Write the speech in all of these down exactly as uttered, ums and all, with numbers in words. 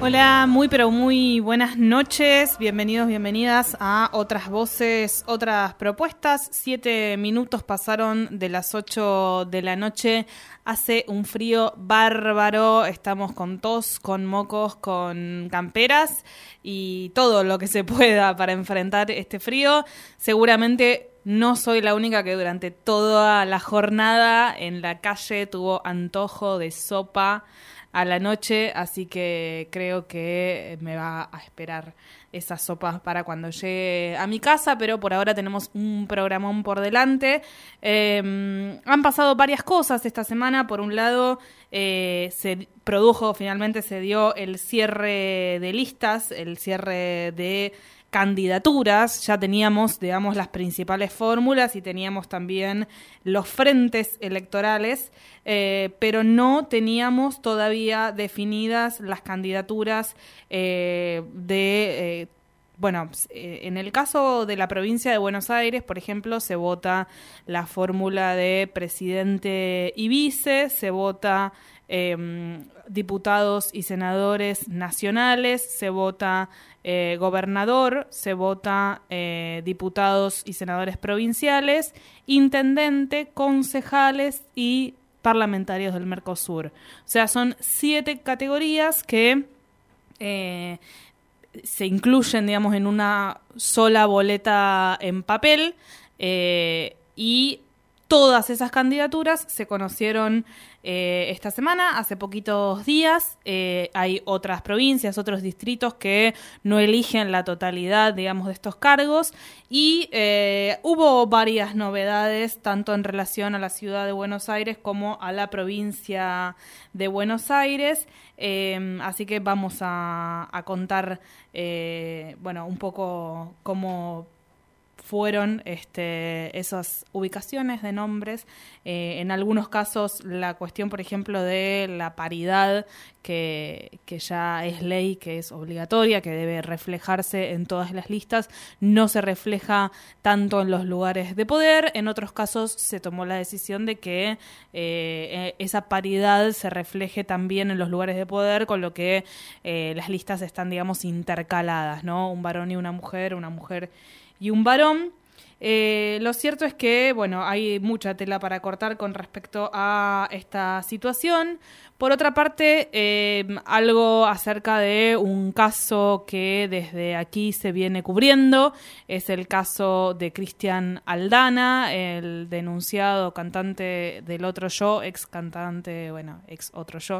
Hola, muy pero muy buenas noches, bienvenidos, bienvenidas a Otras Voces, Otras Propuestas. Siete minutos pasaron de las ocho de la noche, hace un frío bárbaro, estamos con tos, con mocos, con camperas y todo lo que se pueda para enfrentar este frío. Seguramente no soy la única que durante toda la jornada en la calle tuvo antojo de sopa a la noche, así que creo que me va a esperar esa sopa para cuando llegue a mi casa, pero por ahora tenemos un programón por delante. Eh, han pasado varias cosas esta semana. Por un lado, eh, se produjo, finalmente se dio el cierre de listas, el cierre de candidaturas. Ya teníamos, digamos, las principales fórmulas y teníamos también los frentes electorales, eh, pero no teníamos todavía definidas las candidaturas eh, de... Eh, Bueno, en el caso de la provincia de Buenos Aires, por ejemplo, se vota la fórmula de presidente y vice, se vota eh, diputados y senadores nacionales, se vota eh, gobernador, se vota eh, diputados y senadores provinciales, intendente, concejales y parlamentarios del Mercosur. O sea, son siete categorías que Eh, se incluyen, digamos, en una sola boleta en papel, eh, y todas esas candidaturas se conocieron eh, esta semana, hace poquitos días. Eh, hay otras provincias, otros distritos que no eligen la totalidad, digamos, de estos cargos, y eh, hubo varias novedades, tanto en relación a la ciudad de Buenos Aires como a la provincia de Buenos Aires. Eh, así que vamos a, a contar, eh, bueno, un poco cómo fueron este, esas ubicaciones de nombres. Eh, en algunos casos la cuestión, por ejemplo, de la paridad, que, que ya es ley, que es obligatoria, que debe reflejarse en todas las listas, no se refleja tanto en los lugares de poder. En otros casos se tomó la decisión de que eh, esa paridad se refleje también en los lugares de poder, con lo que eh, las listas están, digamos, intercaladas, ¿no? Un varón y una mujer, una mujer y un varón. Eh, lo cierto es que, bueno, hay mucha tela para cortar con respecto a esta situación. Por otra parte, eh, algo acerca de un caso que desde aquí se viene cubriendo, es el caso de Cristian Aldana, el denunciado cantante del Otro Yo, ex cantante, bueno, ex Otro Yo,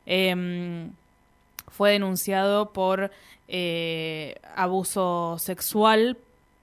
eh, fue denunciado por eh, abuso sexual,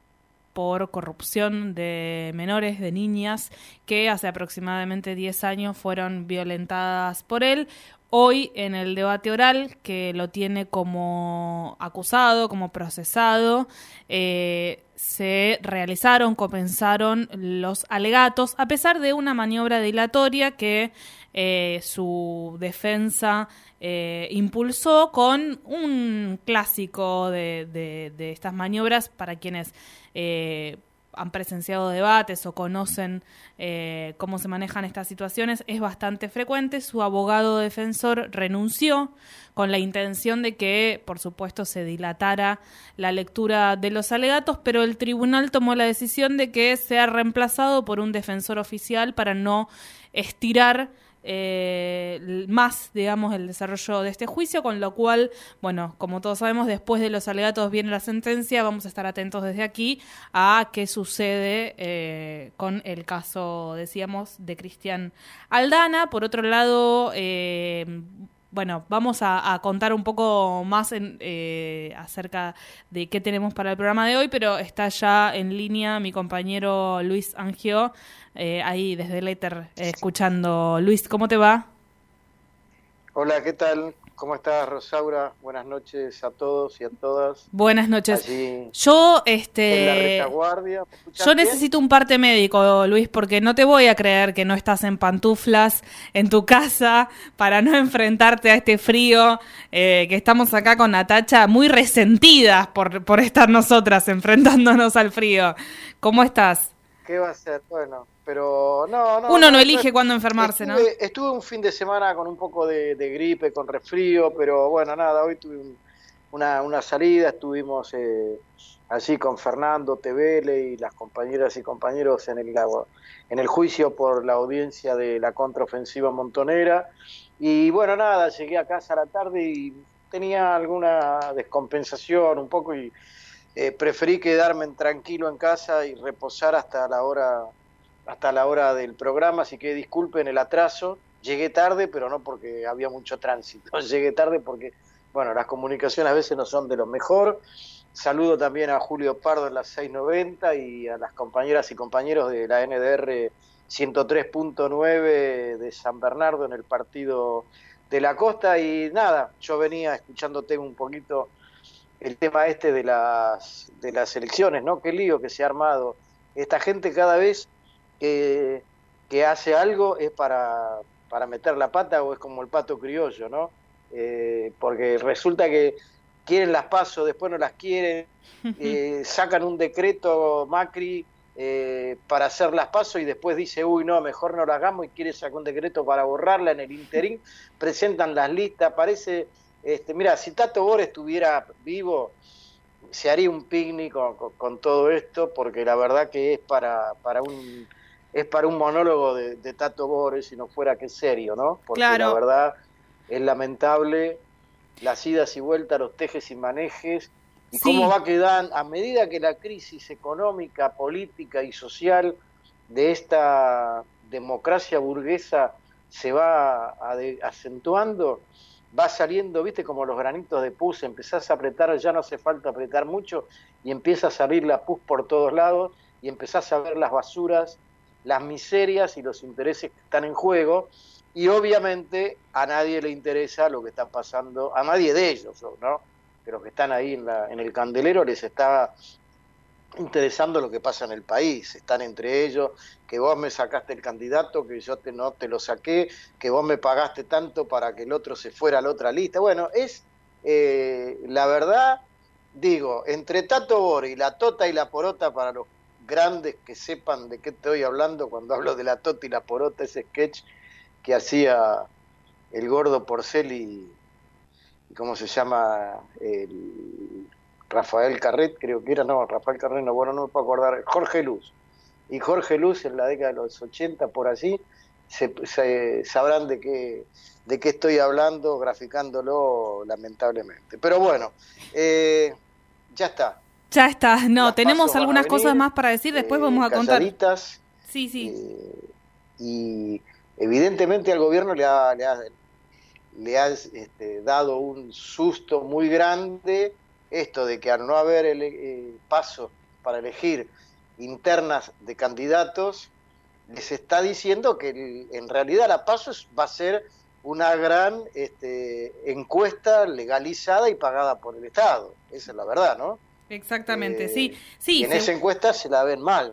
por corrupción de menores, de niñas, que hace aproximadamente diez años fueron violentadas por él. Hoy, en el debate oral, que lo tiene como acusado, como procesado, eh, se realizaron, comenzaron los alegatos, a pesar de una maniobra dilatoria que eh, su defensa eh, impulsó, con un clásico de, de, de estas maniobras para quienes eh, han presenciado debates o conocen eh, cómo se manejan estas situaciones. Es bastante frecuente. Su abogado defensor renunció con la intención de que, por supuesto, se dilatara la lectura de los alegatos, pero el tribunal tomó la decisión de que sea reemplazado por un defensor oficial para no estirar Eh, más, digamos, el desarrollo de este juicio, con lo cual, bueno, como todos sabemos, después de los alegatos viene la sentencia. Vamos a estar atentos desde aquí a qué sucede eh, con el caso, decíamos, de Cristian Aldana. Por otro lado, eh, bueno, vamos a, a contar un poco más en, eh, acerca de qué tenemos para el programa de hoy, pero está ya en línea mi compañero Luis Angio, eh, ahí desde el éter, eh, escuchando. Luis, ¿cómo te va? Hola, ¿qué tal? ¿Cómo estás, Rosaura? Buenas noches a todos y a todas. Buenas noches. Allí yo, este, en la retaguardia. yo necesito un parte médico, Luis, porque no te voy a creer que no estás en pantuflas en tu casa para no enfrentarte a este frío, eh, que estamos acá con Natacha muy resentidas por, por estar nosotras enfrentándonos al frío. ¿Cómo estás? ¿Qué va a ser? Bueno, pero no, no. Uno no, no elige no, cuándo enfermarse, estuve, ¿no? Estuve un fin de semana con un poco de, de gripe, con resfrío, pero bueno, nada, hoy tuve un, una, una salida, estuvimos eh, allí con Fernando Tevele y las compañeras y compañeros en el, en el juicio por la audiencia de la contraofensiva montonera. Y bueno, nada, llegué a casa a la tarde y tenía alguna descompensación un poco y eh, preferí quedarme tranquilo en casa y reposar hasta la hora hasta la hora del programa, así que disculpen el atraso. Llegué tarde, pero no porque había mucho tránsito. Llegué tarde porque, bueno, las comunicaciones a veces no son de lo mejor. Saludo también a Julio Pardo en las seis noventa y a las compañeras y compañeros de la N D R ciento tres punto nueve de San Bernardo en el partido de la Costa. Y nada, yo venía escuchándote un poquito el tema este de las, de las elecciones, ¿no? Qué lío que se ha armado. Esta gente cada vez que, que hace algo es para, para meter la pata o es como el pato criollo, ¿no? Eh, porque resulta que quieren las PASO, después no las quieren, eh, sacan un decreto Macri eh, para hacer las PASO y después dice, uy, no, mejor no lo hagamos y quiere sacar un decreto para borrarla en el interín, presentan las listas, parece... Este, mira, si Tato Bor estuviera vivo, se haría un picnic con, con, con todo esto, porque la verdad que es para, para un es para un monólogo de, de Tato Bor, si no fuera que serio, ¿no? Porque claro, la verdad es lamentable las idas y vueltas, los tejes y manejes, y sí, cómo va quedando, a medida que la crisis económica, política y social de esta democracia burguesa se va a de, acentuando, va saliendo, viste, como los granitos de pus, empezás a apretar, ya no hace falta apretar mucho, y empieza a salir la pus por todos lados, y empezás a ver las basuras, las miserias y los intereses que están en juego, y obviamente a nadie le interesa lo que está pasando, a nadie de ellos, ¿no? Que los que están ahí en, la, en el candelero les está interesando lo que pasa en el país, están entre ellos, que vos me sacaste el candidato, que yo te, no te lo saqué, que vos me pagaste tanto para que el otro se fuera a la otra lista. Bueno, es eh, la verdad, digo, entre Tato Bor y la tota y la porota, para los grandes que sepan de qué estoy hablando cuando hablo de la tota y la porota, ese sketch que hacía el gordo Porcel y, y ¿cómo se llama? El Rafael Carret, creo que era, no, Rafael Carret, no, bueno, no me puedo acordar, Jorge Luz. Y Jorge Luz en la década de los ochenta, por allí, se, se sabrán de qué, de qué estoy hablando, graficándolo lamentablemente. Pero bueno, eh, ya está. Ya está, no, Las tenemos algunas venir, cosas más para decir, después eh, vamos a contar. Sí, sí. Eh, y evidentemente al gobierno le ha, le ha, le ha este, dado un susto muy grande esto de que al no haber el, eh, paso para elegir internas de candidatos, les está diciendo que el, en realidad la PASO va a ser una gran este, encuesta legalizada y pagada por el Estado. Esa es la verdad, ¿no? Exactamente, eh, sí. sí y en se... esa encuesta se la ven mal.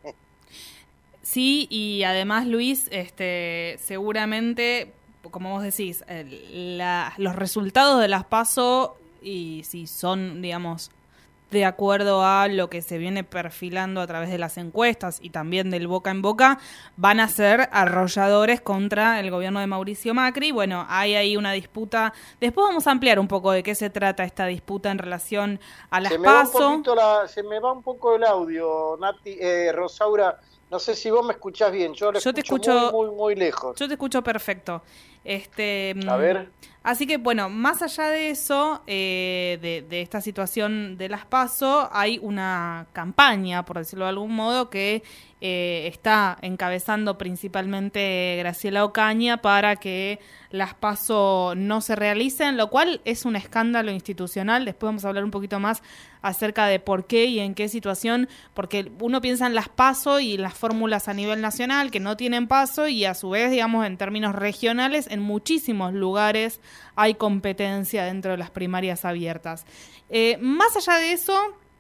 Sí, y además, Luis, este, seguramente, como vos decís, el, la, los resultados de las PASO, y si son, digamos, de acuerdo a lo que se viene perfilando a través de las encuestas y también del boca en boca, van a ser arrolladores contra el gobierno de Mauricio Macri. Bueno, hay ahí una disputa. Después vamos a ampliar un poco de qué se trata esta disputa en relación a las PASO. La, se me va un poco el audio, Nati, eh, Rosaura. No sé si vos me escuchás bien, yo, yo te escucho muy, muy, muy lejos. Yo te escucho perfecto. Este, a ver. Así que, bueno, más allá de eso, eh, de, de esta situación de las PASO, hay una campaña, por decirlo de algún modo, que eh, está encabezando principalmente Graciela Ocaña para que las PASO no se realicen, lo cual es un escándalo institucional. Después vamos a hablar un poquito más acerca de por qué y en qué situación, porque uno piensa en las PASO y las fórmulas a nivel nacional que no tienen PASO, y a su vez, digamos, en términos regionales, en muchísimos lugares hay competencia dentro de las primarias abiertas. Eh, más allá de eso,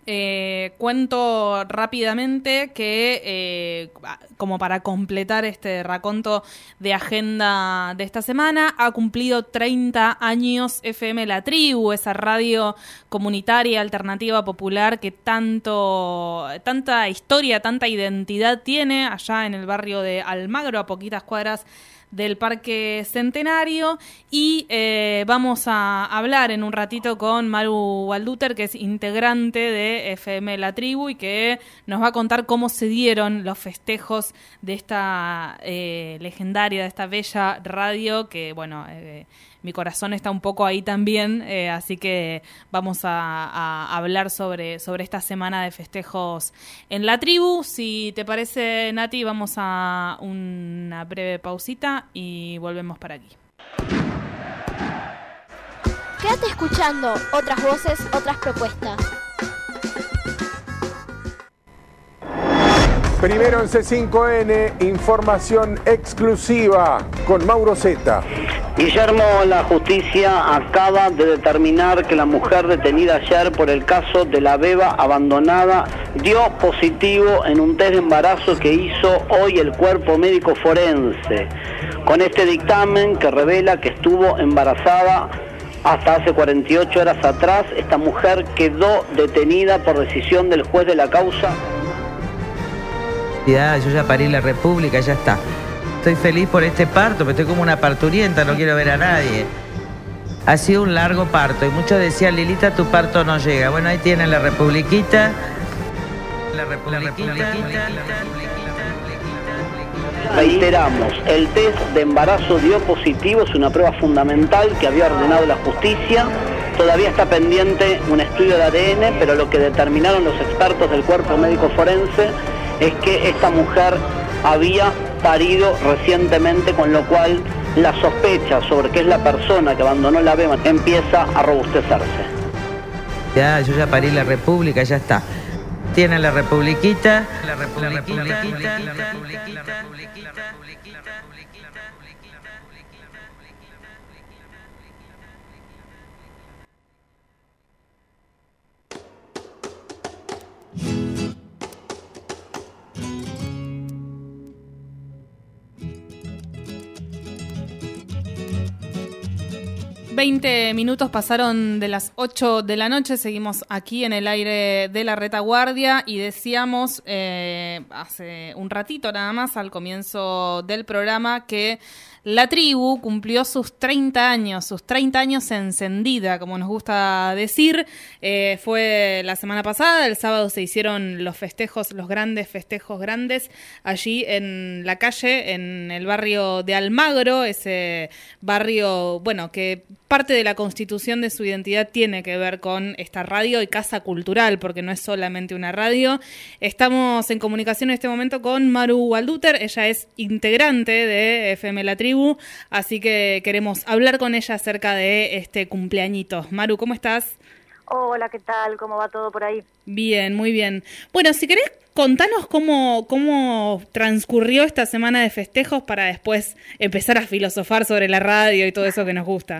Eh, cuento rápidamente que, eh, como para completar este raconto de agenda de esta semana, ha cumplido treinta años F M La Tribu, esa radio comunitaria, alternativa, popular, que tanto, tanta historia, tanta identidad tiene allá en el barrio de Almagro, a poquitas cuadras del Parque Centenario, y eh, vamos a hablar en un ratito con Maru Walduter, que es integrante de F M La Tribu y que nos va a contar cómo se dieron los festejos de esta eh, legendaria, de esta bella radio, que bueno, eh, mi corazón está un poco ahí también, eh, así que vamos a, a hablar sobre, sobre esta semana de festejos en La Tribu. Si te parece, Nati, vamos a una breve pausita y volvemos para aquí. Quédate escuchando otras voces, otras propuestas. Primero en C cinco N, información exclusiva con Mauro Zeta. Guillermo, la justicia acaba de determinar que la mujer detenida ayer por el caso de la beba abandonada dio positivo en un test de embarazo que hizo hoy el cuerpo médico forense. Con este dictamen que revela que estuvo embarazada hasta hace cuarenta y ocho horas atrás, esta mujer quedó detenida por decisión del juez de la causa. Yo ya parí la República, ya está. Estoy feliz por este parto, pero estoy como una parturienta, no quiero ver a nadie. Ha sido un largo parto y muchos decían, Lilita, tu parto no llega. Bueno, ahí tienen la Republiquita. La Republiquita. Reiteramos, el test de embarazo dio positivo, es una prueba fundamental que había ordenado la justicia. Todavía está pendiente un estudio de A D N, pero lo que determinaron los expertos del cuerpo médico forense es que esta mujer había parido recientemente, con lo cual la sospecha sobre que es la persona que abandonó la beba empieza a robustecerse. Ya, yo ya parí la República, ya está. Tienen la Republiquita. La Republiquita. La Republiquita. La Republiquita. veinte minutos pasaron de las ocho de la noche, seguimos aquí en el aire de la retaguardia y decíamos eh, hace un ratito nada más al comienzo del programa que La Tribu cumplió sus treinta años, sus treinta años encendida, como nos gusta decir. Eh, fue la semana pasada, el sábado se hicieron los festejos, los grandes festejos grandes, allí en la calle, en el barrio de Almagro, ese barrio, bueno, que parte de la constitución de su identidad tiene que ver con esta radio y casa cultural, porque no es solamente una radio. Estamos en comunicación en este momento con Maru Walduter, ella es integrante de F M La Tribu, así que queremos hablar con ella acerca de este cumpleañito. Maru, ¿cómo estás? Hola, ¿qué tal? ¿Cómo va todo por ahí? Bien, muy bien. Bueno, si querés, contanos cómo, cómo transcurrió esta semana de festejos para después empezar a filosofar sobre la radio y todo eso que nos gusta.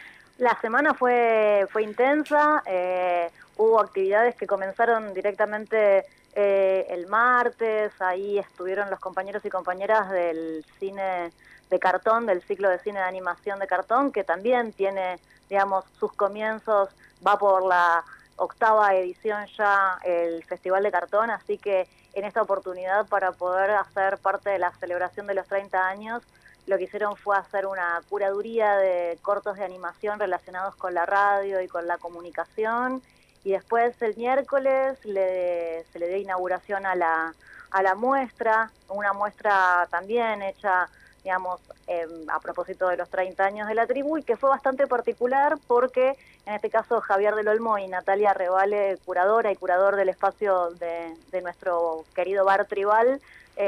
La semana fue, fue intensa, eh, hubo actividades que comenzaron directamente eh, el martes, ahí estuvieron los compañeros y compañeras del cine de cartón, del ciclo de cine de animación de cartón, que también tiene, digamos, sus comienzos, va por la octava edición ya el Festival de Cartón, así que en esta oportunidad para poder hacer parte de la celebración de los treinta años, lo que hicieron fue hacer una curaduría de cortos de animación relacionados con la radio y con la comunicación, y después el miércoles le, se le dio inauguración a la, a la muestra, una muestra también hecha, digamos, eh, a propósito de los treinta años de La Tribu, y que fue bastante particular porque en este caso Javier del Olmo y Natalia Revale, curadora y curador del espacio de, de nuestro querido bar tribal,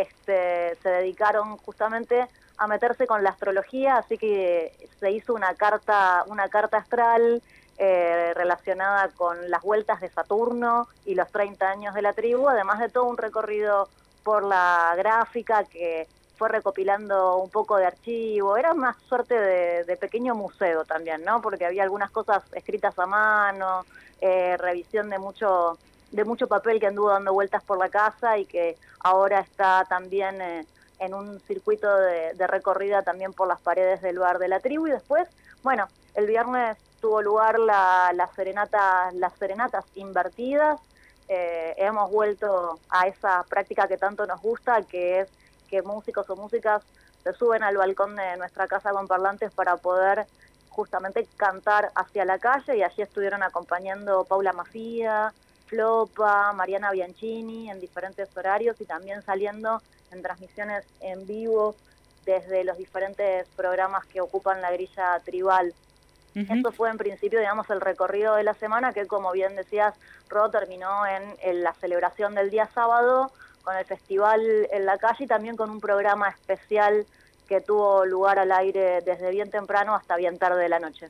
este, se dedicaron justamente a meterse con la astrología, así que se hizo una carta, una carta astral eh, relacionada con las vueltas de Saturno y los treinta años de La Tribu, además de todo un recorrido por la gráfica que fue recopilando un poco de archivo. Era una suerte de, de pequeño museo también, ¿no? Porque había algunas cosas escritas a mano, eh, revisión de mucho de mucho papel que anduvo dando vueltas por la casa y que ahora está también eh, en un circuito de, de recorrida también por las paredes del bar de la tribu. Y después, bueno, el viernes tuvo lugar la, la serenata, las serenatas invertidas. Eh, hemos vuelto a esa práctica que tanto nos gusta, que es que músicos o músicas se suben al balcón de nuestra casa con parlantes para poder justamente cantar hacia la calle, y allí estuvieron acompañando Paula Mafia, Flopa, Mariana Bianchini en diferentes horarios, y también saliendo en transmisiones en vivo desde los diferentes programas que ocupan la grilla tribal. Uh-huh. Esto fue en principio, digamos, el recorrido de la semana, que como bien decías, Ro, terminó en, en la celebración del día sábado, con el festival en la calle y también con un programa especial que tuvo lugar al aire desde bien temprano hasta bien tarde de la noche.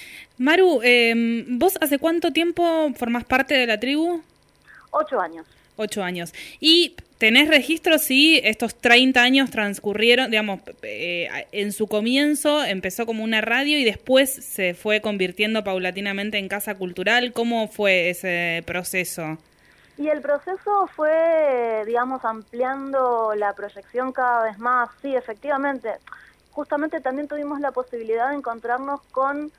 Maru, eh, ¿vos hace cuánto tiempo formás parte de la tribu? Ocho años. Ocho años. ¿Y tenés registro si estos treinta años transcurrieron, digamos, eh, en su comienzo empezó como una radio y después se fue convirtiendo paulatinamente en casa cultural? ¿Cómo fue ese proceso? Y el proceso fue, digamos, ampliando la proyección cada vez más. Sí, efectivamente. Justamente también tuvimos la posibilidad de encontrarnos con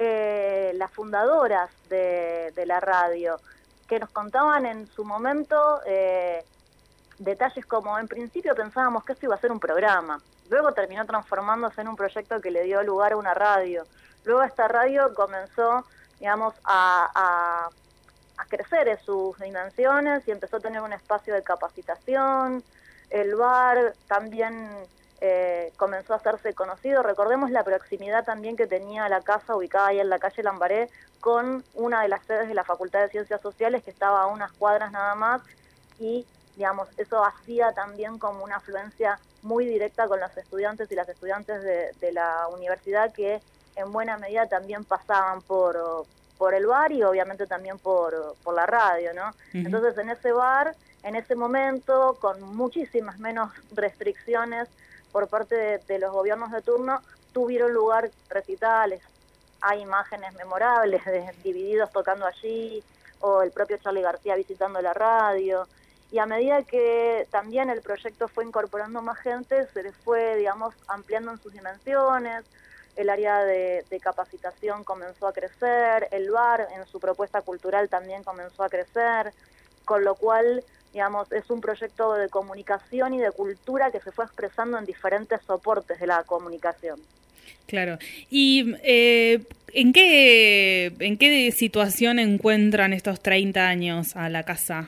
eh, las fundadoras de, de la radio, que nos contaban en su momento eh, detalles como, en principio pensábamos que esto iba a ser un programa, luego terminó transformándose en un proyecto que le dio lugar a una radio, luego esta radio comenzó, digamos, a, a, a crecer en sus dimensiones y empezó a tener un espacio de capacitación, el bar también eh, comenzó a hacerse conocido. Recordemos la proximidad también que tenía la casa ubicada ahí en la calle Lambaré con una de las sedes de la Facultad de Ciencias Sociales, que estaba a unas cuadras nada más, y digamos, eso hacía también como una afluencia muy directa con los estudiantes y las estudiantes de, de la universidad, que en buena medida también pasaban por, por el bar y obviamente también por, por la radio, ¿no? Uh-huh. Entonces en ese bar, en ese momento, con muchísimas menos restricciones por parte de, de los gobiernos de turno, tuvieron lugar recitales. Hay imágenes memorables de Divididos tocando allí, o el propio Charly García visitando la radio. Y a medida que también el proyecto fue incorporando más gente, se les fue, digamos, ampliando en sus dimensiones, el área de, de capacitación comenzó a crecer, el bar en su propuesta cultural también comenzó a crecer, con lo cual, digamos, es un proyecto de comunicación y de cultura que se fue expresando en diferentes soportes de la comunicación. Claro. ¿Y eh, en qué en qué situación encuentran estos treinta años a la casa?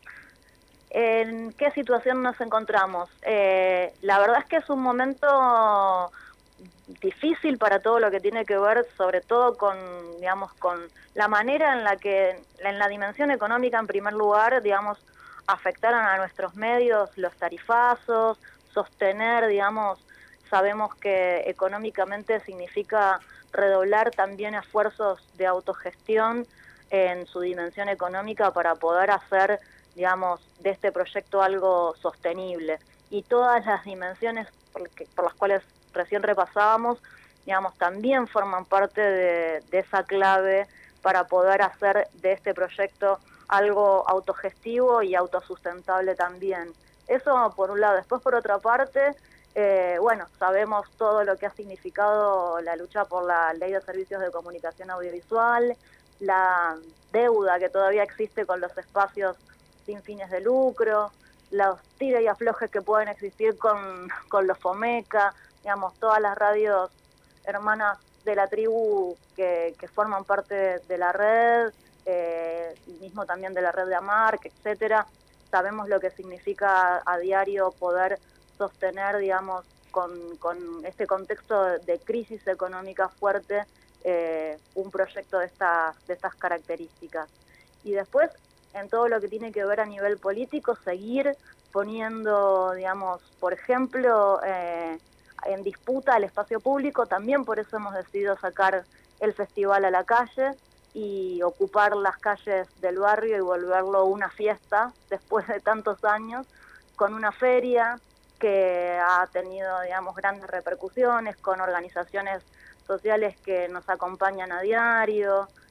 ¿En qué situación nos encontramos? Eh, la verdad es que es un momento difícil para todo lo que tiene que ver, sobre todo con, digamos, con la manera en la que, en la dimensión económica en primer lugar, digamos, afectaron a nuestros medios los tarifazos, sostener, digamos, sabemos que económicamente significa redoblar también esfuerzos de autogestión en su dimensión económica para poder hacer, digamos, de este proyecto algo sostenible. Y todas las dimensiones por, que, por las cuales recién repasábamos, digamos, también forman parte de, de esa clave para poder hacer de este proyecto algo autogestivo y autosustentable también. Eso por un lado. Después, por otra parte, eh, bueno, sabemos todo lo que ha significado la lucha por la Ley de Servicios de Comunicación Audiovisual, la deuda que todavía existe con los espacios sin fines de lucro, los tira y aflojes que pueden existir con, con los FOMECA, digamos, todas las radios hermanas de la tribu que, que forman parte de la red, eh, y mismo también de la red de AMARC, etcétera. Sabemos lo que significa a diario poder sostener, digamos, con, con este contexto de, de crisis económica fuerte, eh, un proyecto de estas, de estas características. Y después, en todo lo que tiene que ver a nivel político, seguir poniendo, digamos, por ejemplo, eh, en disputa el espacio público. También por eso hemos decidido sacar el festival a la calle y ocupar las calles del barrio y volverlo una fiesta después de tantos años, con una feria que ha tenido, digamos, grandes repercusiones, con organizaciones sociales que nos acompañan a diario,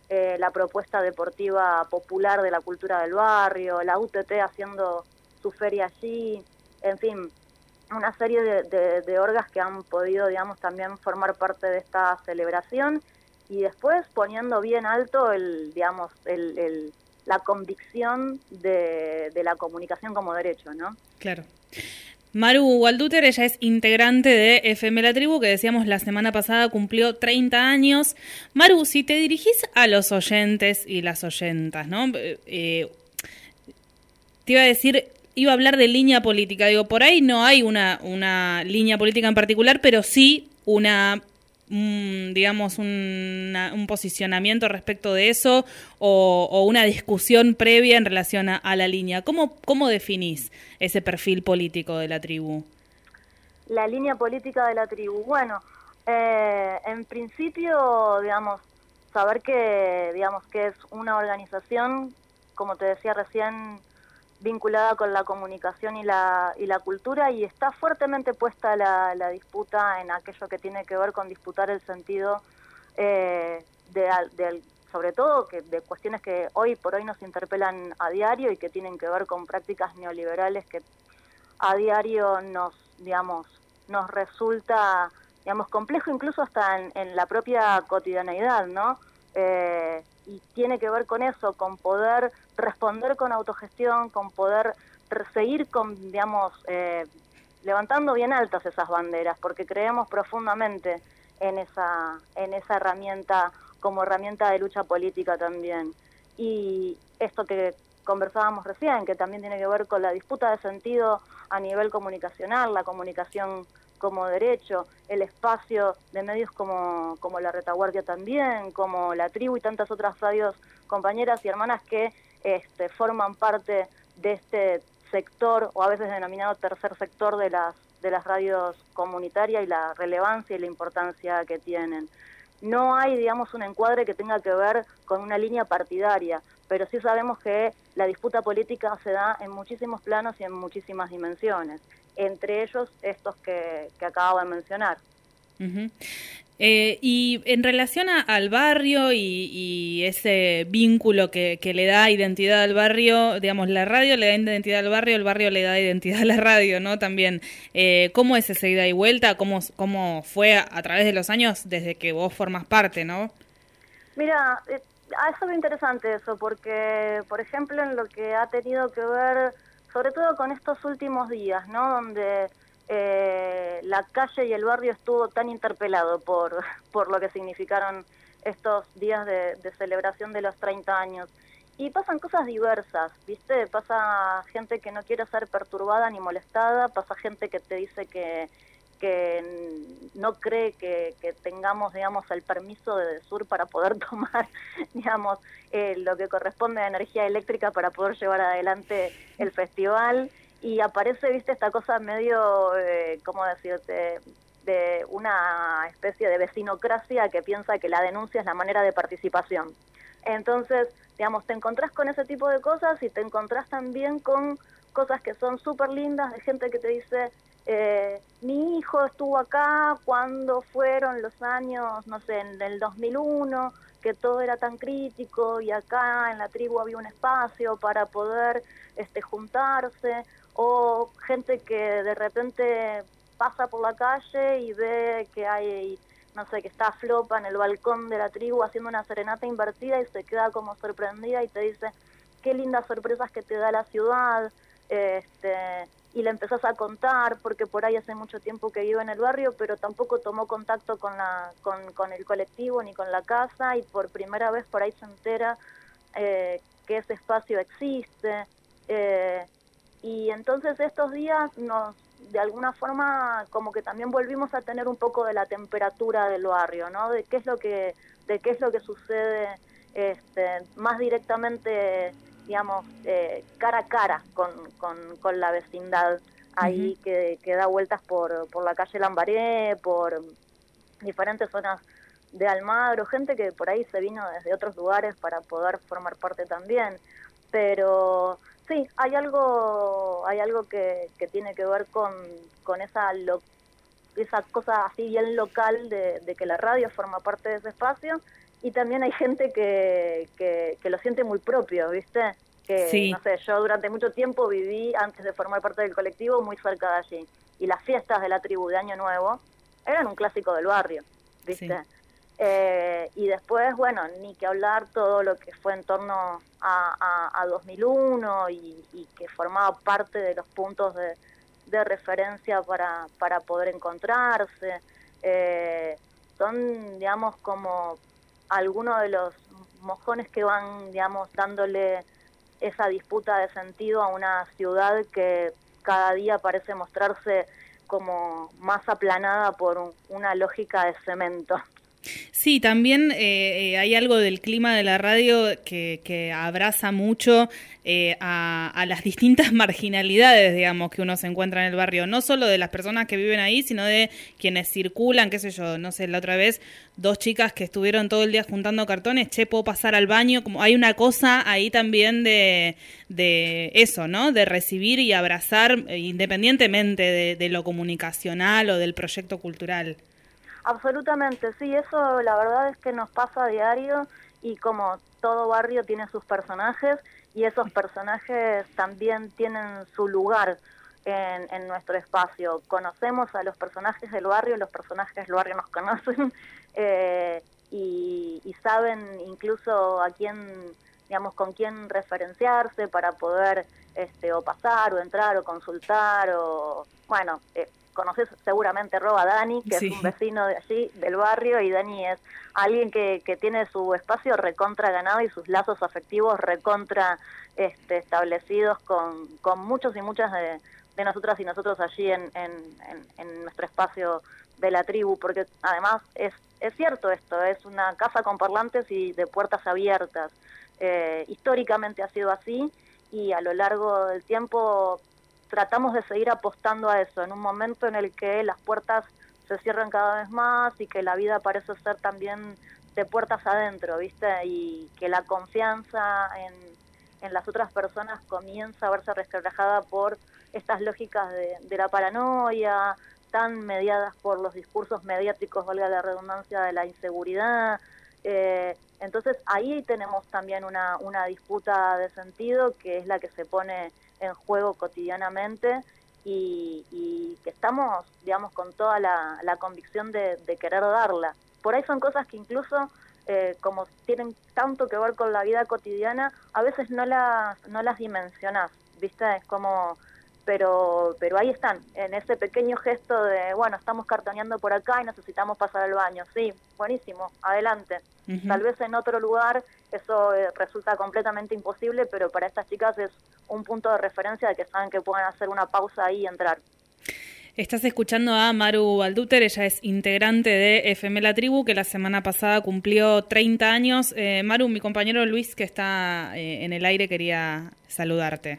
eh, la propuesta deportiva popular de la cultura del barrio, la U T T haciendo su feria allí, en fin, una serie de, de, de orgas que han podido, digamos, también formar parte de esta celebración, y después poniendo bien alto el, digamos, el, el, la convicción de, de la comunicación como derecho, ¿no? Claro. Maru Walduter, ella es integrante de F M La Tribu, que decíamos la semana pasada cumplió treinta años. Maru, si te dirigís a los oyentes y las oyentas, ¿no? Eh, te iba a decir, iba a hablar de línea política. Digo, por ahí no hay una, una línea política en particular, pero sí una, un, digamos, una, un posicionamiento respecto de eso o, o una discusión previa en relación a, a la línea. ¿Cómo, cómo definís ese perfil político de la tribu? La línea política de la tribu. Bueno, eh, en principio, digamos, saber que, digamos, que es una organización, como te decía recién, vinculada con la comunicación y la y la cultura, y está fuertemente puesta la, la disputa en aquello que tiene que ver con disputar el sentido eh, de, de sobre todo que de cuestiones que hoy por hoy nos interpelan a diario y que tienen que ver con prácticas neoliberales que a diario nos, digamos, nos resulta, digamos, complejo incluso hasta en, en la propia cotidianeidad, ¿no? Eh, y tiene que ver con eso, con poder responder con autogestión, con poder seguir con, digamos, eh, levantando bien altas esas banderas, porque creemos profundamente en esa, en esa herramienta como herramienta de lucha política también. Y esto que conversábamos recién, que también tiene que ver con la disputa de sentido a nivel comunicacional, la comunicación como derecho, el espacio de medios como, como La Retaguardia también, como La Tribu y tantas otras radios compañeras y hermanas que este, forman parte de este sector, o a veces denominado tercer sector de las, de las radios comunitarias, y la relevancia y la importancia que tienen. No hay, digamos, un encuadre que tenga que ver con una línea partidaria, pero sí sabemos que la disputa política se da en muchísimos planos y en muchísimas dimensiones, entre ellos estos que, que acabo de mencionar. Uh-huh. Eh, y en relación a, al barrio y, y ese vínculo que, que le da identidad al barrio, digamos, la radio le da identidad al barrio, el barrio le da identidad a la radio, ¿no? También, eh, ¿cómo es esa ida y vuelta? ¿Cómo, cómo fue a, a través de los años desde que vos formás parte, no? Mira, eh, es muy interesante eso, porque, por ejemplo, en lo que ha tenido que ver, sobre todo con estos últimos días, ¿no? Donde eh, la calle y el barrio estuvo tan interpelado por, por lo que significaron estos días de, de celebración de los treinta años. Y pasan cosas diversas, ¿viste? Pasa gente que no quiere ser perturbada ni molestada, pasa gente que te dice que que no cree que, que tengamos, digamos, el permiso de DESUR para poder tomar, digamos, eh, lo que corresponde a energía eléctrica para poder llevar adelante el festival, y aparece, viste, esta cosa medio, eh, ¿cómo decirte?, de una especie de vecinocracia que piensa que la denuncia es la manera de participación. Entonces, digamos, te encontrás con ese tipo de cosas y te encontrás también con cosas que son súper lindas, de gente que te dice, Eh, mi hijo estuvo acá cuando fueron los años, no sé, en el dos mil uno, que todo era tan crítico y acá en la tribu había un espacio para poder este, juntarse, o gente que de repente pasa por la calle y ve que hay, no sé, que está Flopa en el balcón de la tribu haciendo una serenata invertida y se queda como sorprendida y te dice, qué lindas sorpresas que te da la ciudad, este... y le empezás a contar, porque por ahí hace mucho tiempo que vive en el barrio, pero tampoco tomó contacto con la con, con el colectivo ni con la casa, y por primera vez por ahí se entera eh, que ese espacio existe. Eh, y entonces estos días nos, de alguna forma, como que también volvimos a tener un poco de la temperatura del barrio, ¿no? De qué es lo que, de qué es lo que sucede este, más directamente, digamos, eh, cara a cara con, con, con la vecindad ahí, uh-huh. que, que da vueltas por, por la calle Lambaré, por diferentes zonas de Almagro, gente que por ahí se vino desde otros lugares para poder formar parte también. Pero sí, hay algo hay algo que, que tiene que ver con, con esa, lo, esa cosa así bien local de, de que la radio forma parte de ese espacio, y también hay gente que, que, que lo siente muy propio, ¿viste? Que, sí. no sé, yo durante mucho tiempo viví, antes de formar parte del colectivo, muy cerca de allí. Y las fiestas de la tribu de Año Nuevo eran un clásico del barrio, ¿viste? Sí. Eh, y después, bueno, ni que hablar todo lo que fue en torno a, a, a dos mil uno y, y que formaba parte de los puntos de, de referencia para, para poder encontrarse. Eh, son, digamos, como algunos de los mojones que van, digamos, dándole esa disputa de sentido a una ciudad que cada día parece mostrarse como más aplanada por un, una lógica de cemento. Sí, también eh, hay algo del clima de la radio que, que abraza mucho eh, a, a las distintas marginalidades, digamos, que uno se encuentra en el barrio, no solo de las personas que viven ahí, sino de quienes circulan, qué sé yo, no sé, la otra vez, dos chicas que estuvieron todo el día juntando cartones, che, puedo pasar al baño, como hay una cosa ahí también de, de eso, ¿no? De recibir y abrazar eh, independientemente de, de lo comunicacional o del proyecto cultural. Absolutamente, sí, eso la verdad es que nos pasa a diario y como todo barrio tiene sus personajes y esos personajes también tienen su lugar en, en nuestro espacio. Conocemos a los personajes del barrio, los personajes del barrio nos conocen eh, y, y saben incluso a quién, digamos, con quién referenciarse para poder este, o pasar o entrar o consultar o, bueno... Eh, Conoces seguramente Roba a Dani, que sí. Es un vecino de allí, del barrio, y Dani es alguien que, que tiene su espacio recontra ganado y sus lazos afectivos recontra este, establecidos con, con muchos y muchas de, de nosotras y nosotros allí en, en, en, en nuestro espacio de la tribu, porque además es, es cierto esto, es una casa con parlantes y de puertas abiertas. Eh, históricamente ha sido así y a lo largo del tiempo... tratamos de seguir apostando a eso, en un momento en el que las puertas se cierran cada vez más y que la vida parece ser también de puertas adentro, ¿viste? Y que la confianza en, en las otras personas comienza a verse resquebrajada por estas lógicas de, de la paranoia, tan mediadas por los discursos mediáticos, valga la redundancia, de la inseguridad. Eh, entonces ahí tenemos también una, una disputa de sentido que es la que se pone en juego cotidianamente y, y que estamos, digamos, con toda la, la convicción de, de querer darla. Por ahí son cosas que incluso, eh, como tienen tanto que ver con la vida cotidiana, a veces no las, no las dimensionás, ¿viste? Es como... Pero pero ahí están, en ese pequeño gesto de, bueno, estamos cartoneando por acá y necesitamos pasar al baño. Sí, buenísimo, adelante. Uh-huh. Tal vez en otro lugar eso eh, resulta completamente imposible, pero para estas chicas es un punto de referencia de que saben que pueden hacer una pausa ahí y entrar. Estás escuchando a Maru Balduter, ella es integrante de F M La Tribu, que la semana pasada cumplió treinta años. Eh, Maru, mi compañero Luis, que está eh, en el aire, quería saludarte.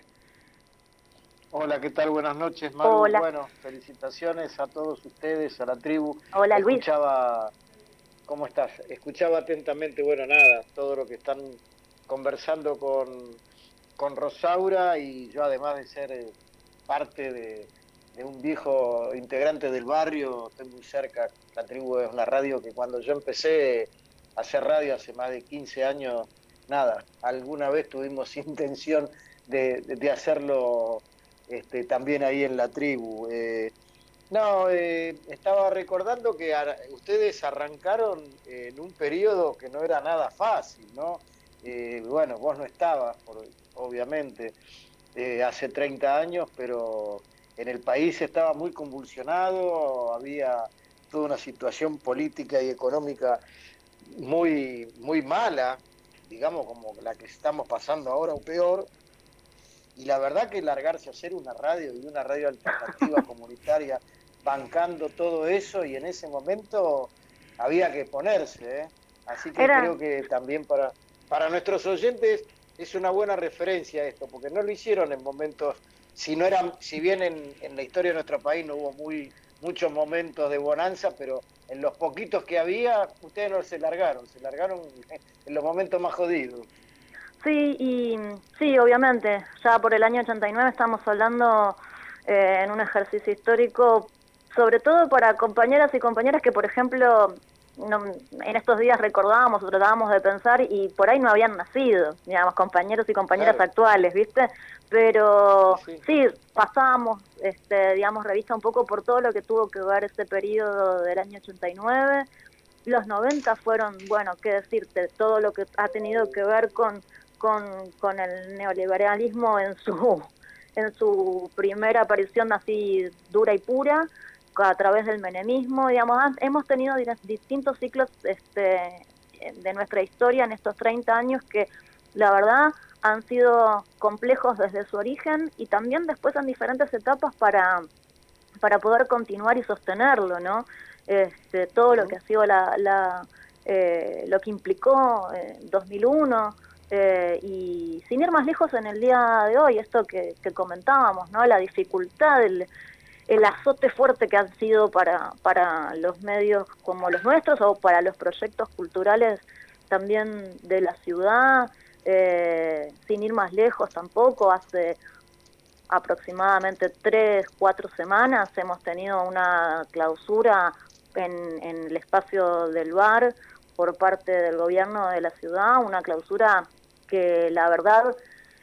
Hola, ¿qué tal? Buenas noches, Maru. Hola. Bueno, felicitaciones a todos ustedes, a la tribu. Hola, Luis. Escuchaba, ¿cómo estás? Escuchaba atentamente, bueno, nada, todo lo que están conversando con, con Rosaura y yo, además de ser eh, parte de, de un viejo integrante del barrio, estoy muy cerca. La tribu es una radio que cuando yo empecé a hacer radio hace más de quince años, nada, alguna vez tuvimos intención de, de, de hacerlo... Este, también ahí en la tribu. Eh, no, eh, estaba recordando que ar- ustedes arrancaron en un periodo que no era nada fácil, ¿no? Eh, bueno, vos no estabas, por, obviamente, eh, hace treinta años, pero en el país estaba muy convulsionado, había toda una situación política y económica muy, muy mala, digamos como la que estamos pasando ahora o peor. Y la verdad que largarse a hacer una radio y una radio alternativa comunitaria bancando todo eso y en ese momento había que ponerse, ¿eh? Así que Era... creo que también para, para nuestros oyentes es una buena referencia esto, porque no lo hicieron en momentos, si no eran, si bien en, en la historia de nuestro país no hubo muy muchos momentos de bonanza, pero en los poquitos que había, ustedes no se largaron, se largaron en los momentos más jodidos. Sí, y sí, obviamente, ya por el año ochenta y nueve estamos hablando eh, en un ejercicio histórico, sobre todo para compañeras y compañeras que, por ejemplo, no, en estos días recordábamos o tratábamos de pensar y por ahí no habían nacido, digamos, compañeros y compañeras claro. actuales, ¿viste? Pero sí, sí pasábamos, este, digamos, revista un poco por todo lo que tuvo que ver ese periodo del año ochenta y nueve. Los noventa fueron, bueno, qué decirte, todo lo que ha tenido que ver con, con, con el neoliberalismo en su, en su primera aparición así dura y pura, a través del menemismo, digamos, hemos tenido distintos ciclos este, de nuestra historia en estos treinta años que la verdad han sido complejos desde su origen y también después en diferentes etapas para, para poder continuar y sostenerlo, ¿no? Este, todo lo que ha sido la, la eh, lo que implicó eh, dos mil uno eh, y sin ir más lejos en el día de hoy, esto que, que comentábamos, ¿no? La dificultad, el el azote fuerte que han sido para, para los medios como los nuestros o para los proyectos culturales también de la ciudad, eh, sin ir más lejos tampoco, hace aproximadamente tres, cuatro semanas hemos tenido una clausura en, en el espacio del bar por parte del gobierno de la ciudad, una clausura que la verdad...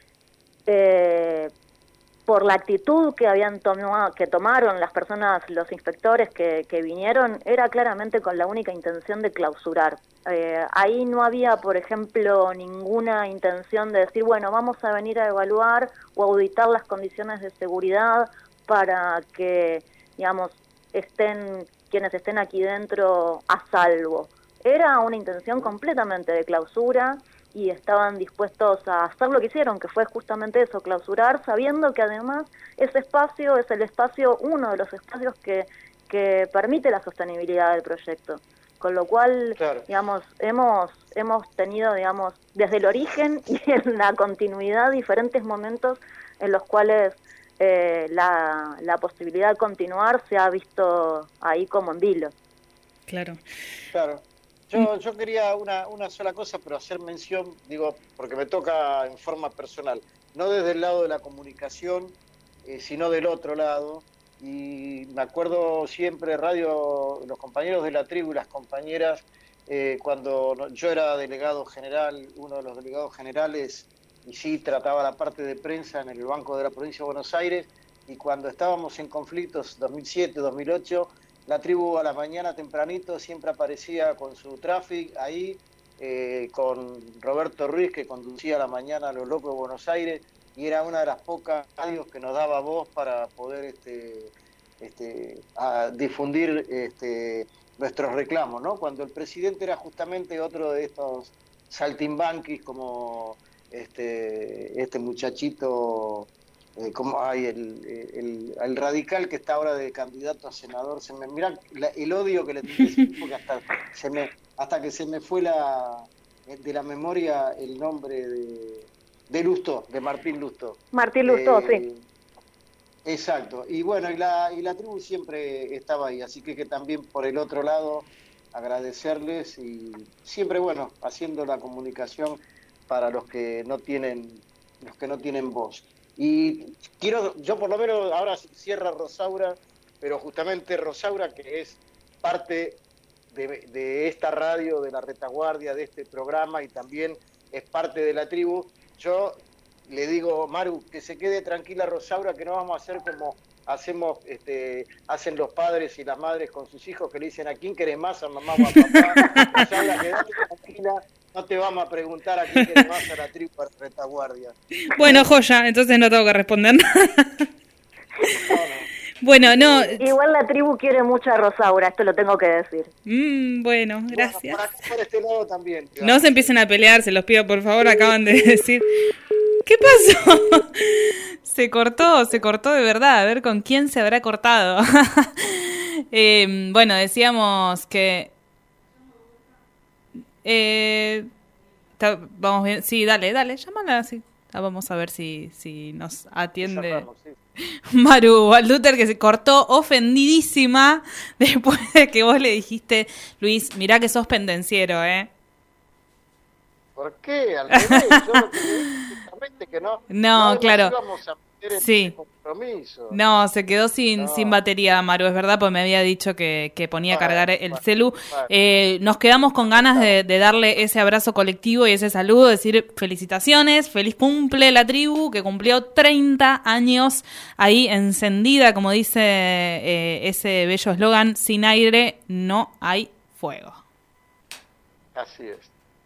Eh, por la actitud que habían tomado, que tomaron las personas, los inspectores que, que vinieron, era claramente con la única intención de clausurar. Eh, ahí no había, por ejemplo, ninguna intención de decir, bueno, vamos a venir a evaluar o auditar las condiciones de seguridad para que, digamos, estén quienes estén aquí dentro a salvo. Era una intención completamente de clausura, y estaban dispuestos a hacer lo que hicieron, que fue justamente eso, clausurar, sabiendo que además ese espacio es el espacio, uno de los espacios que, que permite la sostenibilidad del proyecto. Con lo cual, claro. digamos, hemos hemos tenido, digamos, desde el origen y en la continuidad diferentes momentos en los cuales eh, la, la posibilidad de continuar se ha visto ahí como en vilo. Claro. Claro. Yo, yo quería una, una sola cosa, pero hacer mención, digo, porque me toca en forma personal, no desde el lado de la comunicación, eh, sino del otro lado. Y me acuerdo siempre, radio, los compañeros de la tribu y las compañeras, eh, cuando yo era delegado general, uno de los delegados generales, y sí trataba la parte de prensa en el Banco de la Provincia de Buenos Aires, y cuando estábamos en conflictos dos mil siete, dos mil ocho, la tribu a la mañana tempranito siempre aparecía con su tráfico ahí, eh, con Roberto Ruiz, que conducía a la mañana a Los Locos de Buenos Aires, y era una de las pocas radios que nos daba voz para poder este, este, a difundir este, nuestros reclamos, ¿no? Cuando el presidente era justamente otro de estos saltimbanquis como este, este muchachito... Eh, como hay el, el, el radical que está ahora de candidato a senador, se me mirá la, el odio que le tengo ese tipo que hasta se me hasta que se me fue la de la memoria el nombre de, de Lustó, de Martín Lustó. Martín Lustó, eh, sí. Exacto. Y bueno, y la y la tribu siempre estaba ahí, así que, que también por el otro lado agradecerles y siempre bueno, haciendo la comunicación para los que no tienen los que no tienen voz. Y quiero, yo por lo menos ahora cierra Rosaura, pero justamente Rosaura, que es parte de, de esta radio, de la retaguardia, de este programa, y también es parte de la tribu, yo le digo, Maru, que se quede tranquila Rosaura, que no vamos a hacer como hacemos, este, hacen los padres y las madres con sus hijos, que le dicen, ¿a quién querés más? ¿A mamá o a papá? Rosaura, quédate tranquila. No te vamos a preguntar a quién querés más a la tribu para retaguardia. Bueno, joya, entonces no tengo que responder nada. No, no. Bueno, no. Igual la tribu quiere mucho a Rosaura, esto lo tengo que decir. Mm, bueno, gracias. Bueno, por, por este lado también. Digamos. No se empiecen a pelear, se los pido por favor, acaban de decir. ¿Qué pasó? Se cortó, se cortó de verdad, a ver con quién se habrá cortado. eh, bueno, decíamos que... Eh, ta, vamos bien, sí, dale, dale, llámala, sí. Ah, vamos a ver si, si nos atiende Cerramos, sí. Maru Walduter, que se cortó ofendidísima después de que vos le dijiste, Luis, mirá que sos pendenciero, ¿eh? ¿Por qué? Al revés, yo lo que le dije justamente que no. No, no claro. íbamos a Sí. Compromiso. No, se quedó sin, No. sin batería, Maru, es verdad, porque me había dicho que, que ponía a Bueno, cargar el bueno, celu. bueno. Eh, nos quedamos con ganas de, de darle ese abrazo colectivo y ese saludo, decir felicitaciones, feliz cumple la tribu, que cumplió treinta años ahí encendida, como dice eh, ese bello eslogan, sin aire no hay fuego. Así es.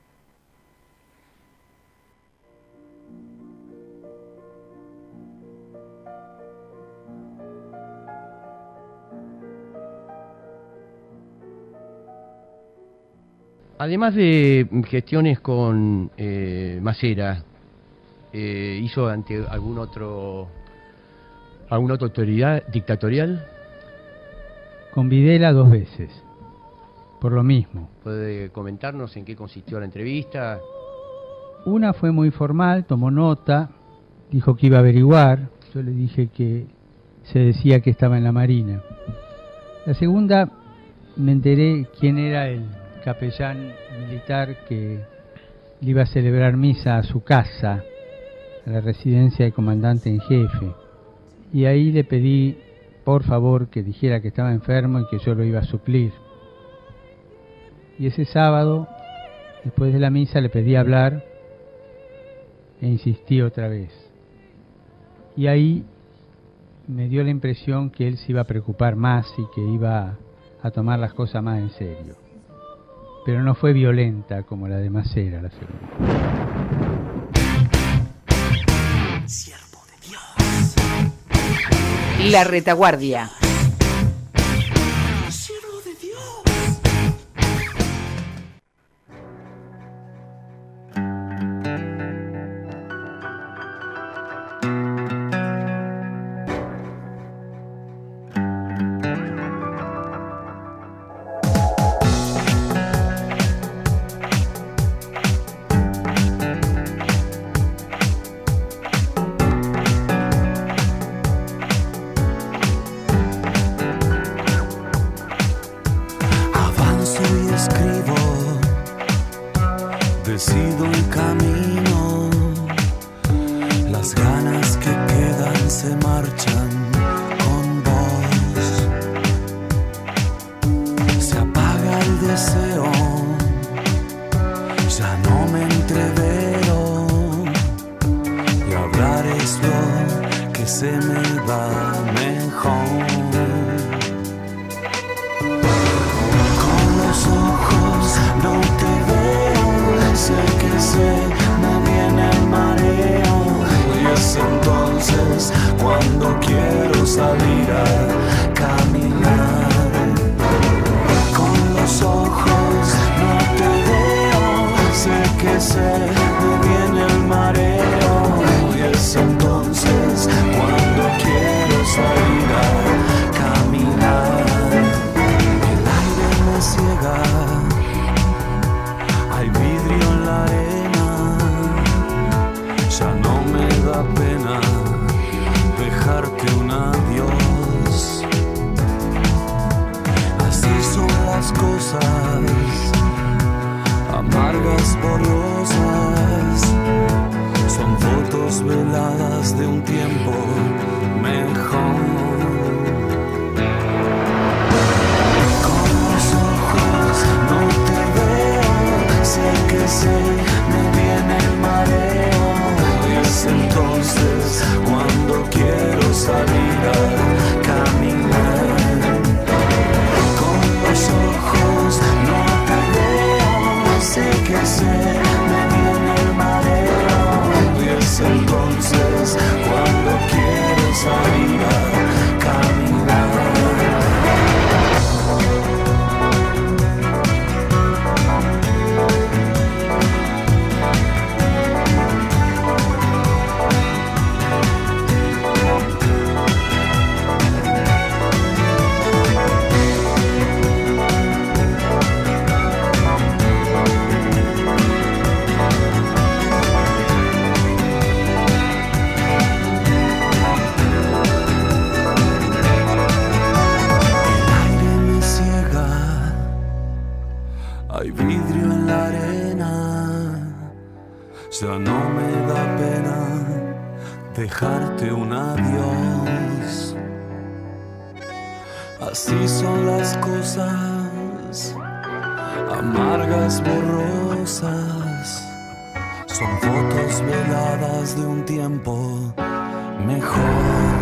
Además de gestiones con eh, Macera, eh, ¿hizo ante algún otro alguna otra autoridad dictatorial? Con Videla dos veces, por lo mismo. ¿Puede comentarnos en qué consistió la entrevista? Una fue muy formal, tomó nota, dijo que iba a averiguar, yo le dije que se decía que estaba en la Marina. La segunda, me enteré quién era el capellán militar que le iba a celebrar misa a su casa, a la residencia del comandante en jefe. Y ahí le pedí, por favor, que dijera que estaba enfermo y que yo lo iba a suplir. Y ese sábado, después de la misa, le pedí hablar e insistí otra vez. Y ahí me dio la impresión que él se iba a preocupar más y que iba a tomar las cosas más en serio. Pero no fue violenta como la de Macera, la segunda. Siervo de Dios. La retaguardia. Siervo de Dios. dejarte un adiós. Así son las cosas, amargas, borrosas. Son fotos veladas de un tiempo mejor.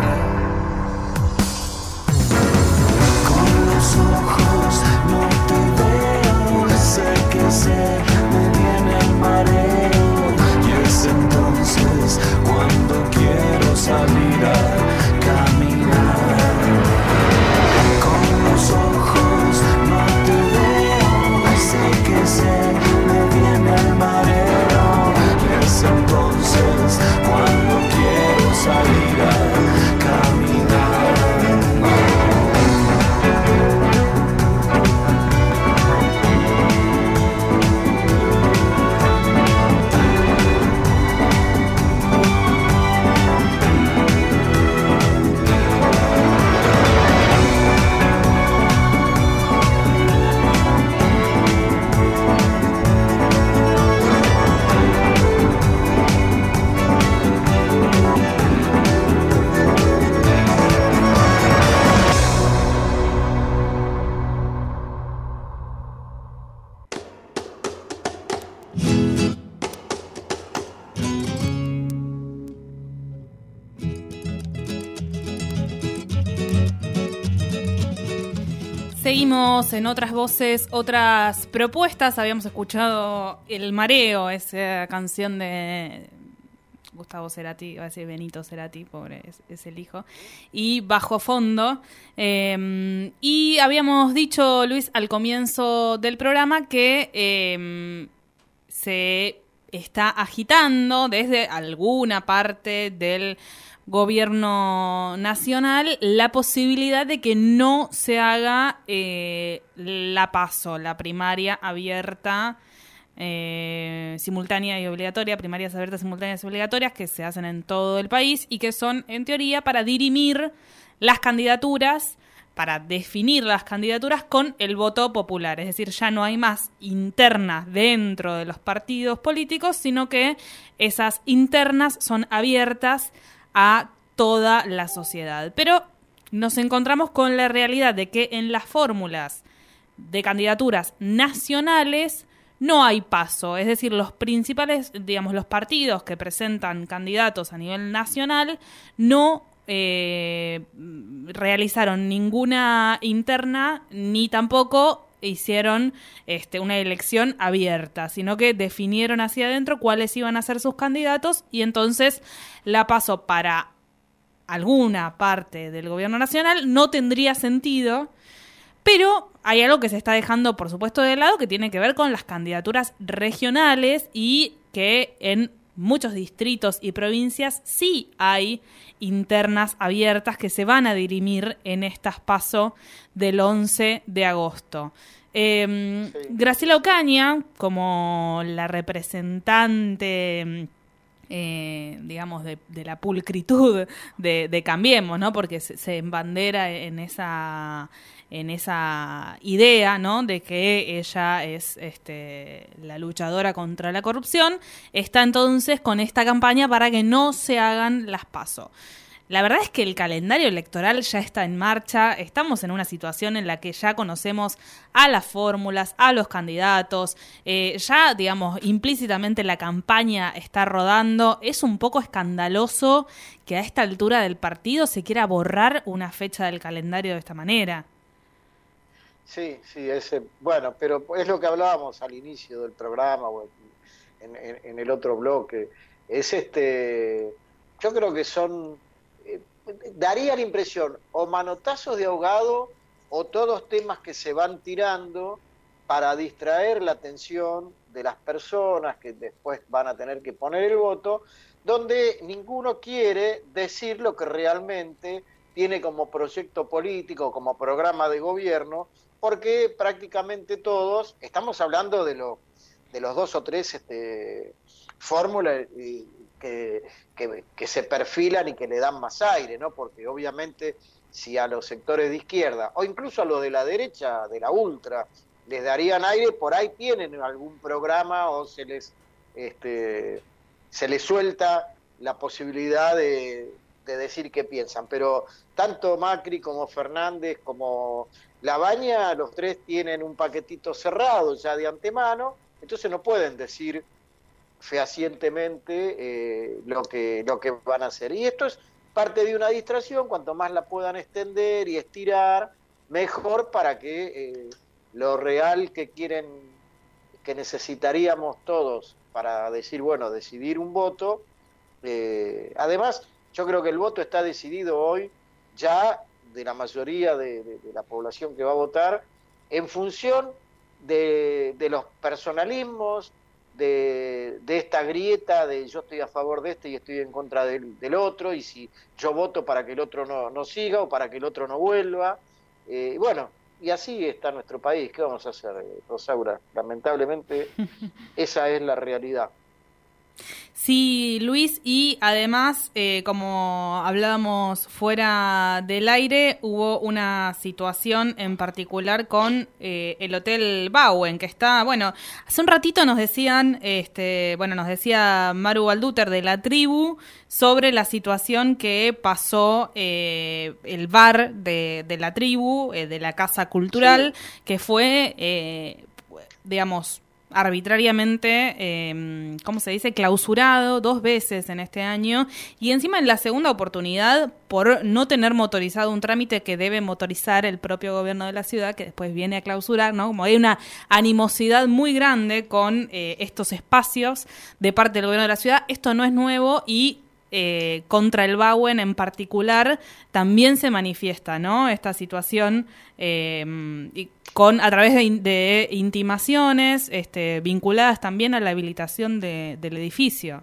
Con los ojos no te veo, sé que se me viene el mareo. Y es entonces cuando quiero salir a caminar. Con los ojos no te veo, sé que se me viene el mareo. Y es entonces cuando quiero salir a caminar. Seguimos en otras voces, otras propuestas. Habíamos escuchado El Mareo, esa canción de Gustavo Cerati, iba a decir Benito Cerati, pobre, es, es el hijo, y Bajo Fondo. Eh, y habíamos dicho, Luis, al comienzo del programa que eh, se está agitando desde alguna parte del gobierno nacional la posibilidad de que no se haga eh, la PASO, la primaria abierta, eh, simultánea y obligatoria, primarias abiertas, simultáneas y obligatorias, que se hacen en todo el país y que son, en teoría, para dirimir las candidaturas, para definir las candidaturas con el voto popular. Es decir, ya no hay más internas dentro de los partidos políticos, sino que esas internas son abiertas a toda la sociedad. Pero nos encontramos con la realidad de que en las fórmulas de candidaturas nacionales no hay paso. Es decir, los principales, digamos, los partidos que presentan candidatos a nivel nacional no eh, realizaron ninguna interna ni tampoco hicieron este, una elección abierta, sino que definieron hacia adentro cuáles iban a ser sus candidatos y entonces la PASO para alguna parte del gobierno nacional no tendría sentido, pero hay algo que se está dejando, por supuesto, de lado, que tiene que ver con las candidaturas regionales y que en muchos distritos y provincias sí hay internas abiertas que se van a dirimir en estas PASO del once de agosto. Eh, sí. Graciela Ocaña, como la representante, eh, digamos, de, de la pulcritud de, de Cambiemos, ¿no? Porque se, se embandera en esa en esa idea, ¿no?, de que ella es este, la luchadora contra la corrupción, está entonces con esta campaña para que no se hagan las PASO. La verdad es que el calendario electoral ya está en marcha, estamos en una situación en la que ya conocemos a las fórmulas, a los candidatos, eh, ya, digamos, implícitamente la campaña está rodando. Es un poco escandaloso que a esta altura del partido se quiera borrar una fecha del calendario de esta manera. Sí, sí, ese, bueno, pero es lo que hablábamos al inicio del programa o en, en, en el otro bloque. Es este, yo creo que son, eh, daría la impresión, o manotazos de ahogado o todos temas que se van tirando para distraer la atención de las personas que después van a tener que poner el voto, donde ninguno quiere decir lo que realmente tiene como proyecto político, como programa de gobierno, porque prácticamente todos, estamos hablando de, lo, de los dos o tres este, fórmulas que, que, que se perfilan y que le dan más aire, ¿no? Porque obviamente si a los sectores de izquierda, o incluso a los de la derecha, de la ultra, les darían aire, por ahí tienen algún programa o se les, este, se les suelta la posibilidad de, de decir qué piensan. Pero tanto Macri como Fernández como Labaña, los tres tienen un paquetito cerrado ya de antemano, entonces no pueden decir fehacientemente eh, lo que lo que van a hacer. Y esto es parte de una distracción, cuanto más la puedan extender y estirar, mejor, para que eh, lo real que quieren, que necesitaríamos todos para decir, bueno, decidir un voto. Eh, además, yo creo que el voto está decidido hoy ya de la mayoría de, de, de la población que va a votar en función de, de los personalismos, de, de esta grieta de yo estoy a favor de este y estoy en contra del, del otro, y si yo voto para que el otro no, no siga o para que el otro no vuelva. Eh, bueno, y así está nuestro país. ¿Qué vamos a hacer, Rosaura? Lamentablemente esa es la realidad. Sí, Luis, y además, eh, como hablábamos fuera del aire, hubo una situación en particular con eh, el Hotel Bauen, que está, bueno, hace un ratito nos decían, este, bueno, nos decía Maru Balduter de La Tribu sobre la situación que pasó eh, el bar de, de La Tribu, eh, de la Casa Cultural, sí, que fue, eh, digamos, arbitrariamente, eh, ¿cómo se dice?, clausurado dos veces en este año, y encima en la segunda oportunidad por no tener motorizado un trámite que debe motorizar el propio gobierno de la ciudad, que después viene a clausurar, ¿no? Como hay una animosidad muy grande con eh, estos espacios de parte del gobierno de la ciudad. Esto no es nuevo, y eh, contra el Bauen en particular también se manifiesta, ¿no?, esta situación, eh, y con a través de, de intimaciones este, vinculadas también a la habilitación de, del edificio.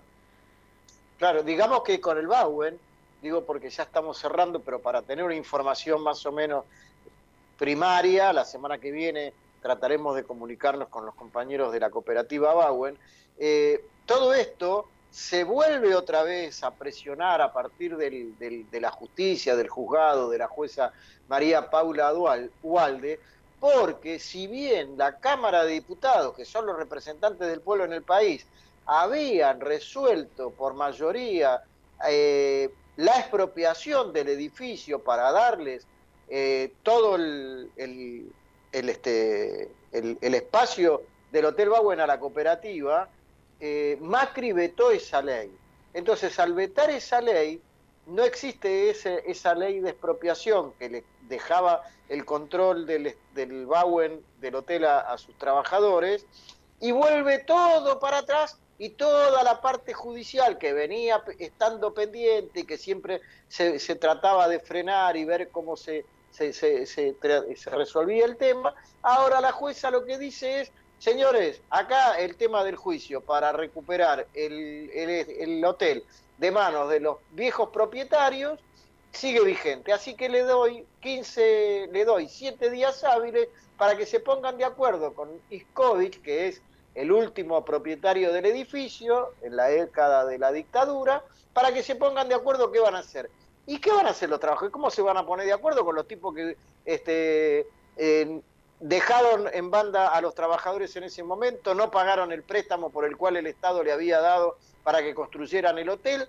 Claro, digamos que con el Bauen, digo porque ya estamos cerrando, pero para tener una información más o menos primaria, la semana que viene trataremos de comunicarnos con los compañeros de la cooperativa Bauen. Eh, todo esto se vuelve otra vez a presionar a partir del, del, de la justicia, del juzgado, de la jueza María Paula Ualde, porque si bien la Cámara de Diputados, que son los representantes del pueblo en el país, habían resuelto por mayoría eh, la expropiación del edificio para darles eh, todo el, el, el, este, el, el espacio del Hotel Bauen a la cooperativa, eh, Macri vetó esa ley. Entonces, al vetar esa ley, no existe ese, esa ley de expropiación que le dejaba el control del, del Bauen, del hotel, a, a sus trabajadores, y vuelve todo para atrás, y toda la parte judicial que venía estando pendiente y que siempre se, se trataba de frenar y ver cómo se, se, se, se, se resolvía el tema. Ahora la jueza lo que dice es, señores, acá el tema del juicio para recuperar el, el, el hotel de manos de los viejos propietarios sigue vigente, así que le doy quince, le doy siete días hábiles para que se pongan de acuerdo con Iskovich, que es el último propietario del edificio en la década de la dictadura, para que se pongan de acuerdo qué van a hacer. ¿Y qué van a hacer los trabajadores? ¿Cómo se van a poner de acuerdo con los tipos que este, eh, dejaron en banda a los trabajadores en ese momento, no pagaron el préstamo por el cual el Estado le había dado para que construyeran el hotel?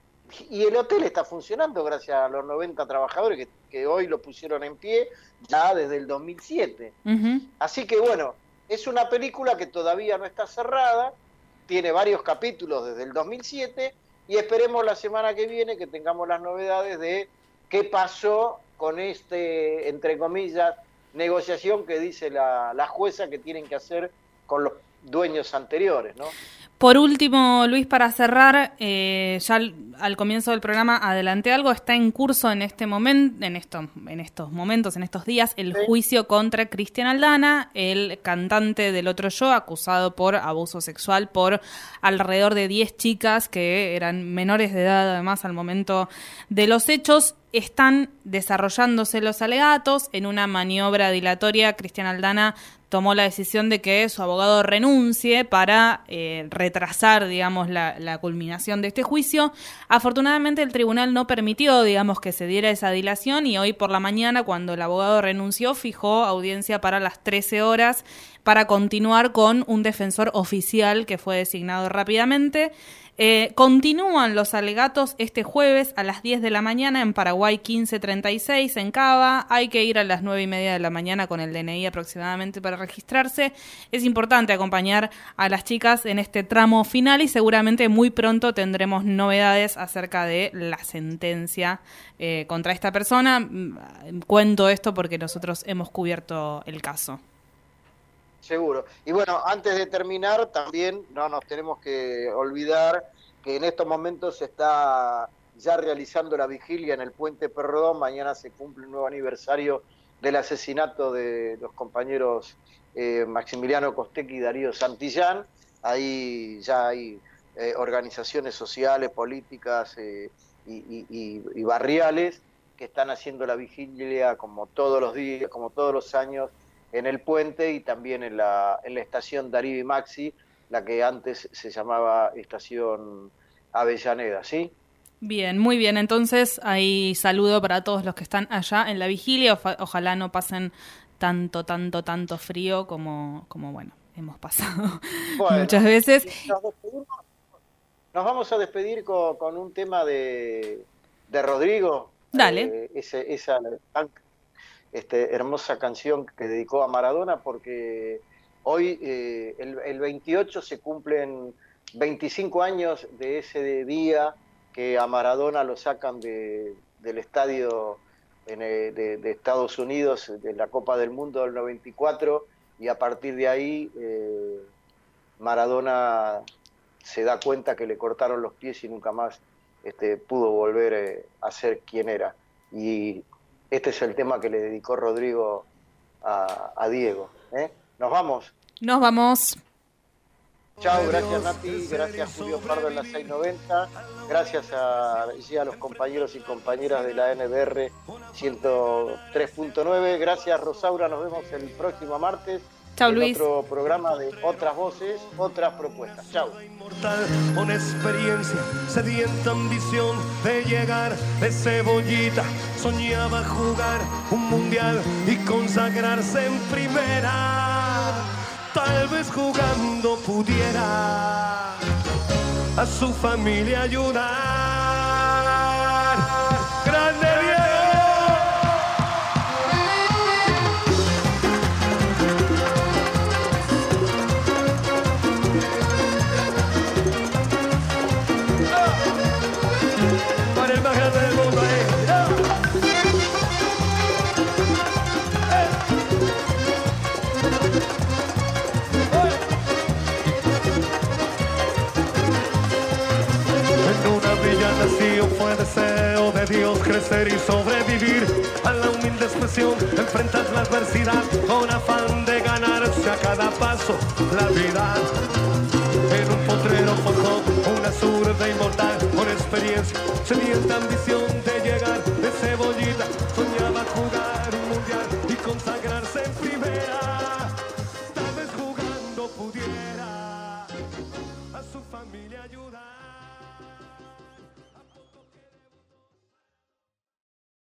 Y el hotel está funcionando gracias a los noventa trabajadores que, que hoy lo pusieron en pie ya desde el dos mil siete. Uh-huh. Así que bueno, es una película que todavía no está cerrada, tiene varios capítulos desde el dos mil siete, y esperemos la semana que viene que tengamos las novedades de qué pasó con este, entre comillas, negociación que dice la, la jueza que tienen que hacer con los dueños anteriores, ¿no? Por último, Luis, para cerrar, eh, ya al, al comienzo del programa adelanté algo, está en curso en este momento, en estos, en estos momentos, en estos días, el sí. juicio contra Cristian Aldana, el cantante del Otro Yo, acusado por abuso sexual por alrededor de diez chicas que eran menores de edad, además, al momento de los hechos. Están desarrollándose los alegatos. En una maniobra dilatoria, Cristian Aldana tomó la decisión de que su abogado renuncie para eh, retrasar, digamos, la, la culminación de este juicio. Afortunadamente, el tribunal no permitió, digamos, que se diera esa dilación, y hoy por la mañana, cuando el abogado renunció, fijó audiencia para las trece horas para continuar con un defensor oficial que fue designado rápidamente. Eh, continúan los alegatos este jueves a las diez de la mañana en Paraguay quince treinta y seis en Cava. Hay que ir a las nueve y media de la mañana con el D N I aproximadamente para registrarse. Es importante acompañar a las chicas en este tramo final y seguramente muy pronto tendremos novedades acerca de la sentencia eh, contra esta persona. Cuento esto porque nosotros hemos cubierto el caso. Seguro. Y bueno, antes de terminar, también no nos tenemos que olvidar que en estos momentos se está ya realizando la vigilia en el Puente Pueyrredón. Mañana se cumple un nuevo aniversario del asesinato de los compañeros eh, Maximiliano Costecchi y Darío Santillán. Ahí ya hay eh, organizaciones sociales, políticas eh, y, y, y, y barriales que están haciendo la vigilia como todos los días, como todos los años, en el puente y también en la, en la estación Darío y Maxi, la que antes se llamaba estación Avellaneda, ¿sí? Bien, muy bien. Entonces, ahí saludo para todos los que están allá en la vigilia. Oja- ojalá no pasen tanto, tanto, tanto frío como, como bueno, hemos pasado Bueno, muchas veces. Nos, despedimos, nos vamos a despedir con, con un tema de, de Rodrigo. Dale. Eh, ese, esa tan, este, hermosa canción que dedicó a Maradona, porque hoy, eh, el, el veintiocho, se cumplen veinticinco años de ese día que a Maradona lo sacan de, del estadio en, eh, de, de Estados Unidos, de la Copa del Mundo del noventa y cuatro, y a partir de ahí eh, Maradona se da cuenta que le cortaron los pies y nunca más este, pudo volver eh, a ser quien era. Y este es el tema que le dedicó Rodrigo a, a Diego. ¿eh? ¿Nos vamos? Nos vamos. Chao, gracias Nati, gracias Julio Pardo en la seiscientos noventa, gracias a, a los compañeros y compañeras de la N B R ciento tres punto nueve, gracias Rosaura, nos vemos el próximo martes. Chao, en Luis. Otro programa de Otras Voces, Otras Propuestas. Chao. Con experiencia, sedienta ambición de llegar de cebollita, soñaba jugar un mundial y consagrarse en primera. Tal vez jugando pudiera a su familia ayudar. ¡Grande Diego! Para el más grande del mundo, eh. Nació fue deseo de Dios crecer y sobrevivir a la humilde expresión, enfrentar la adversidad con afán de ganarse a cada paso la vida. En un potrero forjó una zurda inmortal con experiencia, sedienta ambición.